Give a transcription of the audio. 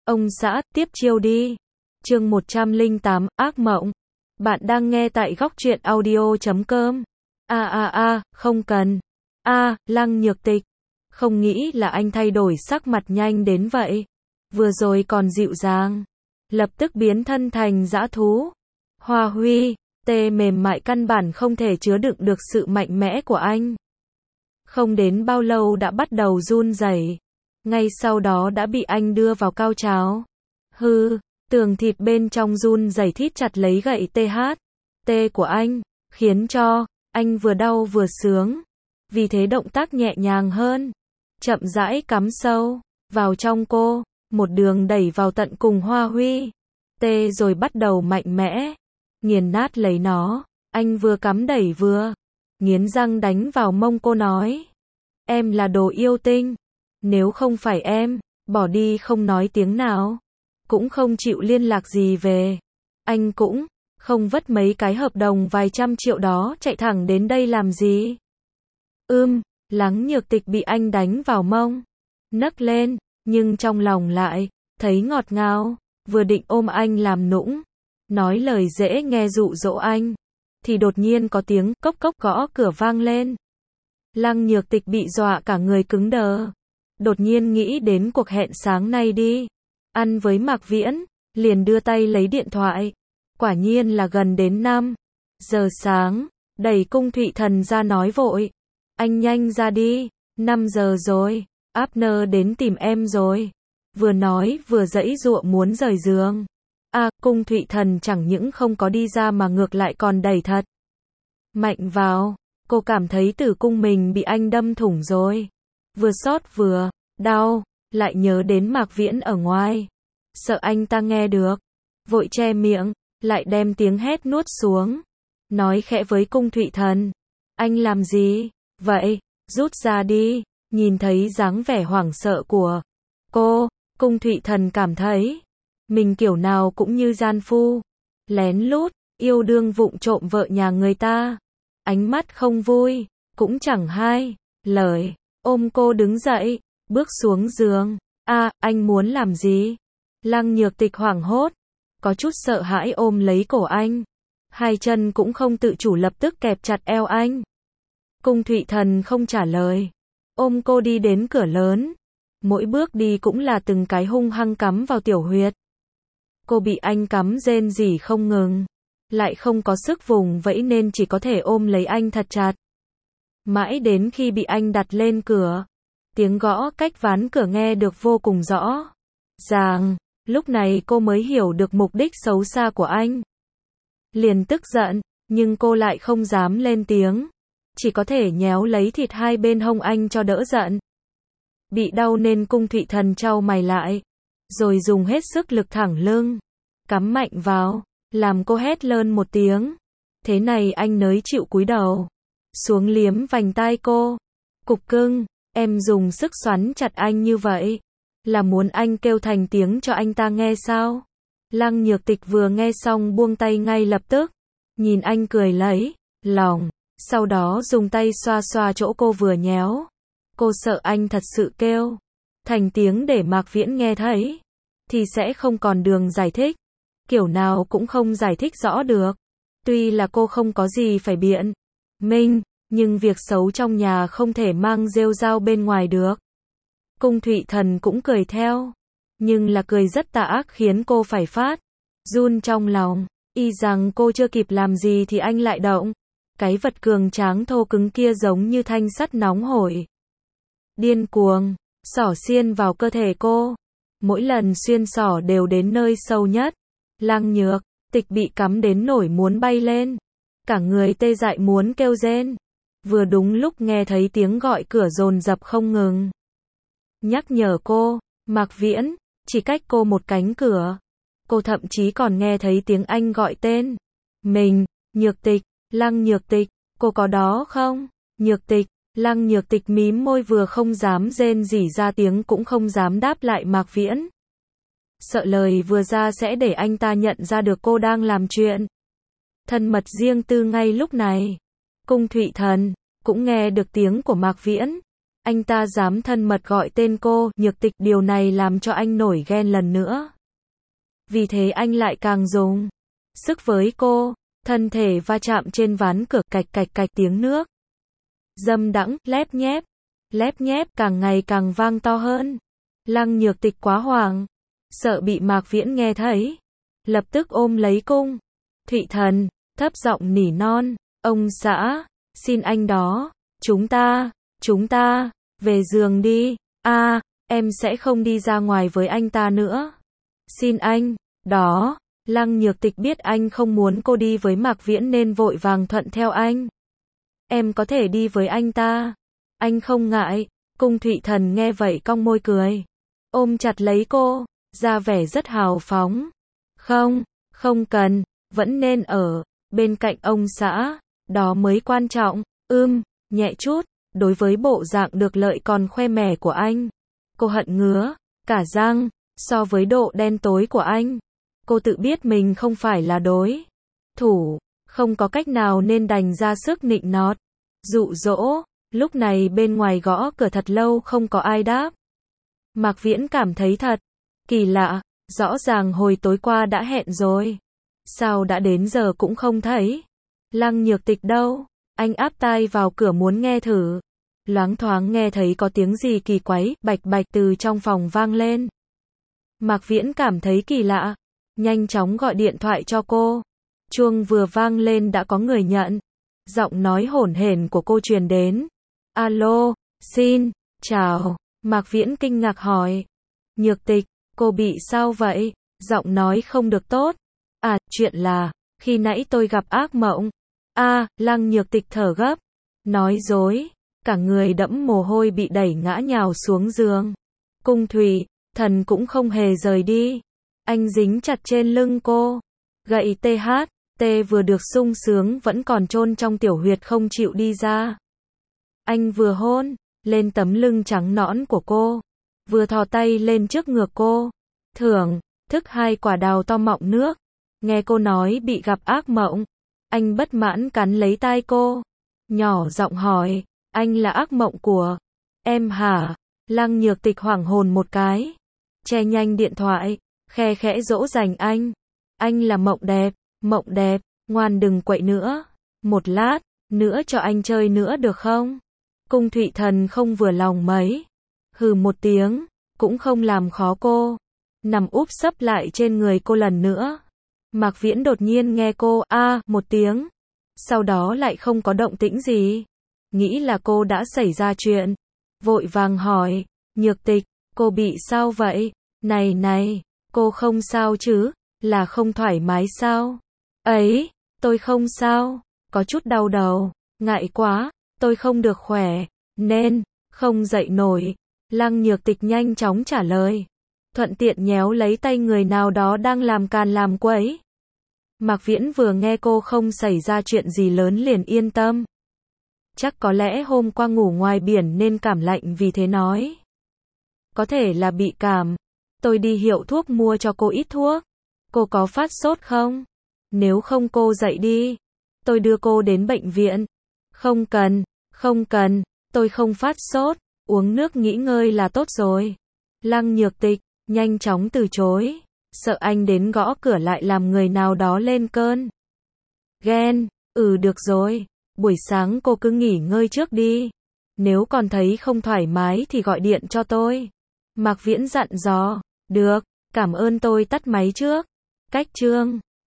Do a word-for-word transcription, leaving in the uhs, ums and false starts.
Ông xã, tiếp chiêu đi. Chương một trăm lẻ tám, ác mộng. Bạn đang nghe tại góc truyện audio chấm com. A a a, không cần. A, Lăng Nhược Tịch. Không nghĩ là anh thay đổi sắc mặt nhanh đến vậy. Vừa rồi còn dịu dàng, lập tức biến thân thành dã thú. Hoa Huy, tê mềm mại căn bản không thể chứa đựng được sự mạnh mẽ của anh. Không đến bao lâu đã bắt đầu run rẩy, ngay sau đó đã bị anh đưa vào cao trào. Hư, tường thịt bên trong run rẩy thít chặt lấy gậy tê hát tê của anh, khiến cho anh vừa đau vừa sướng. Vì thế động tác nhẹ nhàng hơn, chậm rãi cắm sâu vào trong cô, một đường đẩy vào tận cùng Hoa Huy. Tê rồi bắt đầu mạnh mẽ nghiền nát lấy nó. Anh vừa cắm đẩy vừa nghiến răng đánh vào mông cô nói: "Em là đồ yêu tinh, nếu không phải em bỏ đi không nói tiếng nào, cũng không chịu liên lạc gì về, anh cũng không vất mấy cái hợp đồng vài trăm triệu đó chạy thẳng đến đây làm gì." Ưm, Lăng Nhược Tịch bị anh đánh vào mông, nấc lên, nhưng trong lòng lại thấy ngọt ngào, vừa định ôm anh làm nũng, nói lời dễ nghe dụ dỗ anh, thì đột nhiên có tiếng cốc cốc gõ cửa vang lên. Lăng Nhược Tịch bị dọa cả người cứng đờ, đột nhiên nghĩ đến cuộc hẹn sáng nay đi ăn với Mạc Viễn, liền đưa tay lấy điện thoại. Quả nhiên là gần đến năm giờ sáng, đẩy Cung Thụy Thần ra nói vội: "Anh nhanh ra đi, năm giờ rồi, Abner đến tìm em rồi." Vừa nói vừa giãy giụa muốn rời giường. A, à, Cung Thụy Thần chẳng những không có đi ra mà ngược lại còn đẩy thật mạnh vào. Cô cảm thấy tử cung mình bị anh đâm thủng rồi. Vừa xót vừa đau, lại nhớ đến Mạc Viễn ở ngoài, sợ anh ta nghe được, vội che miệng, lại đem tiếng hét nuốt xuống, nói khẽ với Cung Thụy Thần: "Anh làm gì vậy? Rút ra đi." Nhìn thấy dáng vẻ hoảng sợ của cô, Cung Thụy Thần cảm thấy mình kiểu nào cũng như gian phu lén lút yêu đương vụng trộm vợ nhà người ta. Ánh mắt không vui, cũng chẳng hai lời, ôm cô đứng dậy, bước xuống giường. "A, anh muốn làm gì?" Lăng Nhược Tịch hoảng hốt, có chút sợ hãi ôm lấy cổ anh, hai chân cũng không tự chủ lập tức kẹp chặt eo anh. Cung Thụy Thần không trả lời, ôm cô đi đến cửa lớn, mỗi bước đi cũng là từng cái hung hăng cắm vào tiểu huyệt. Cô bị anh cắm rên rỉ không ngừng, lại không có sức vùng vẫy nên chỉ có thể ôm lấy anh thật chặt. Mãi đến khi bị anh đặt lên cửa, tiếng gõ cách ván cửa nghe được vô cùng rõ ràng, lúc này cô mới hiểu được mục đích xấu xa của anh. Liền tức giận, nhưng cô lại không dám lên tiếng, chỉ có thể nhéo lấy thịt hai bên hông anh cho đỡ giận. Bị đau nên Cung Thụy Thần chau mày lại, rồi dùng hết sức lực thẳng lưng, cắm mạnh vào, làm cô hét lên một tiếng. Thế này anh nới chịu cúi đầu xuống liếm vành tai cô. "Cục cưng, em dùng sức xoắn chặt anh như vậy, là muốn anh kêu thành tiếng cho anh ta nghe sao?" Lăng Nhược Tịch vừa nghe xong buông tay ngay lập tức, nhìn anh cười lấy lòng, sau đó dùng tay xoa xoa chỗ cô vừa nhéo. Cô sợ anh thật sự kêu thành tiếng để Mạc Viễn nghe thấy, thì sẽ không còn đường giải thích, kiểu nào cũng không giải thích rõ được. Tuy là cô không có gì phải biện minh, nhưng việc xấu trong nhà không thể mang rêu rao bên ngoài được. Cung Thụy Thần cũng cười theo, nhưng là cười rất tà ác khiến cô phải phát run trong lòng, y rằng cô chưa kịp làm gì thì anh lại động. Cái vật cường tráng thô cứng kia giống như thanh sắt nóng hổi, điên cuồng xỏ xiên vào cơ thể cô. Mỗi lần xuyên xỏ đều đến nơi sâu nhất. Lăng Nhược Tịch bị cắm đến nổi muốn bay lên, cả người tê dại muốn kêu rên. Vừa đúng lúc nghe thấy tiếng gọi cửa dồn dập không ngừng, nhắc nhở cô, Mạc Viễn, chỉ cách cô một cánh cửa. Cô thậm chí còn nghe thấy tiếng anh gọi tên mình: "Nhược Tịch, Lăng Nhược Tịch, cô có đó không? Nhược Tịch." Lăng Nhược Tịch mím môi, vừa không dám rên rỉ ra tiếng cũng không dám đáp lại Mạc Viễn, sợ lời vừa ra sẽ để anh ta nhận ra được cô đang làm chuyện thân mật riêng tư ngay lúc này. Cung Thụy Thần cũng nghe được tiếng của Mạc Viễn, Anh ta dám thân mật gọi tên cô, Nhược Tịch, điều này làm cho anh nổi ghen lần nữa. Vì thế anh lại càng dùng sức với cô, thân thể va chạm trên ván cửa, cạch cạch cạch tiếng nước. Dâm đãng, lép nhép, lép nhép càng ngày càng vang to hơn. Lăng Nhược Tịch quá hoảng, sợ bị Mạc Viễn nghe thấy, lập tức ôm lấy Cung Thụy Thần, thấp giọng nỉ non, ông xã, xin anh đó, chúng ta, chúng ta, về giường đi, a, à, em sẽ không đi ra ngoài với anh ta nữa. Xin anh, đó, Lăng Nhược Tịch biết anh không muốn cô đi với Mạc Viễn nên vội vàng thuận theo anh. Em có thể đi với anh ta, anh không ngại. Cung Thụy Thần nghe vậy cong môi cười, ôm chặt lấy cô, ra vẻ rất hào phóng. Không, không cần, vẫn nên ở bên cạnh ông xã, đó mới quan trọng. Ưm, nhẹ chút, đối với bộ dạng được lợi còn khoe mẽ của anh, cô hận ngứa cả răng. So với độ đen tối của anh, cô tự biết mình không phải là đối thủ, không có cách nào nên đành ra sức nịnh nọt, dụ dỗ. Lúc này bên ngoài gõ cửa thật lâu không có ai đáp. Mạc Viễn cảm thấy thật kỳ lạ, rõ ràng hồi tối qua đã hẹn rồi, sao đã đến giờ cũng không thấy Lăng Nhược Tịch đâu. Anh áp tai vào cửa muốn nghe thử, loáng thoáng nghe thấy có tiếng gì kỳ quái, bạch bạch từ trong phòng vang lên. Mạc Viễn cảm thấy kỳ lạ, nhanh chóng gọi điện thoại cho cô. Chuông vừa vang lên đã có người nhận. Giọng nói hổn hển của cô truyền đến. Alo, xin, chào. Mạc Viễn kinh ngạc hỏi. Nhược Tịch, cô bị sao vậy? Giọng nói không được tốt. À, chuyện là, khi nãy tôi gặp ác mộng. A, à, Lăng Nhược Tịch thở gấp. Nói dối, cả người đẫm mồ hôi bị đẩy ngã nhào xuống giường. Cung Thụy Thần cũng không hề rời đi. Anh dính chặt trên lưng cô. Gậy tê hát, tê vừa được sung sướng vẫn còn chôn trong tiểu huyệt không chịu đi ra. Anh vừa hôn lên tấm lưng trắng nõn của cô, vừa thò tay lên trước ngực cô, thưởng thức hai quả đào to mọng nước. Nghe cô nói bị gặp ác mộng, anh bất mãn cắn lấy tai cô, nhỏ giọng hỏi, anh là ác mộng của em hả? Lăng Nhược Tịch hoảng hồn một cái, che nhanh điện thoại, khe khẽ dỗ dành anh. Anh là mộng đẹp, mộng đẹp, ngoan đừng quậy nữa, một lát nữa cho anh chơi nữa được không? Cung Thụy Thần không vừa lòng mấy, hừ một tiếng, cũng không làm khó cô, nằm úp sấp lại trên người cô lần nữa. Mạc Viễn đột nhiên nghe cô a à, một tiếng, sau đó lại không có động tĩnh gì, nghĩ là cô đã xảy ra chuyện, vội vàng hỏi, Nhược Tịch, cô bị sao vậy? Này này, cô không sao chứ? Là không thoải mái sao? Ấy, tôi không sao, có chút đau đầu, ngại quá, tôi không được khỏe, nên không dậy nổi. Lăng Nhược Tịch nhanh chóng trả lời, thuận tiện nhéo lấy tay người nào đó đang làm càn làm quấy. Mạc Viễn vừa nghe cô không xảy ra chuyện gì lớn liền yên tâm. Chắc có lẽ hôm qua ngủ ngoài biển nên cảm lạnh vì thế nói. Có thể là bị cảm. Tôi đi hiệu thuốc mua cho cô ít thuốc. Cô có phát sốt không? Nếu không cô dậy đi. Tôi đưa cô đến bệnh viện. Không cần, không cần, tôi không phát sốt. Uống nước nghỉ ngơi là tốt rồi. Lăng Nhược Tịch nhanh chóng từ chối, sợ anh đến gõ cửa lại làm người nào đó lên cơn ghen. Ừ được rồi, buổi sáng cô cứ nghỉ ngơi trước đi. Nếu còn thấy không thoải mái thì gọi điện cho tôi. Mạc Viễn dặn dò. Được, cảm ơn, tôi tắt máy trước. Cách chương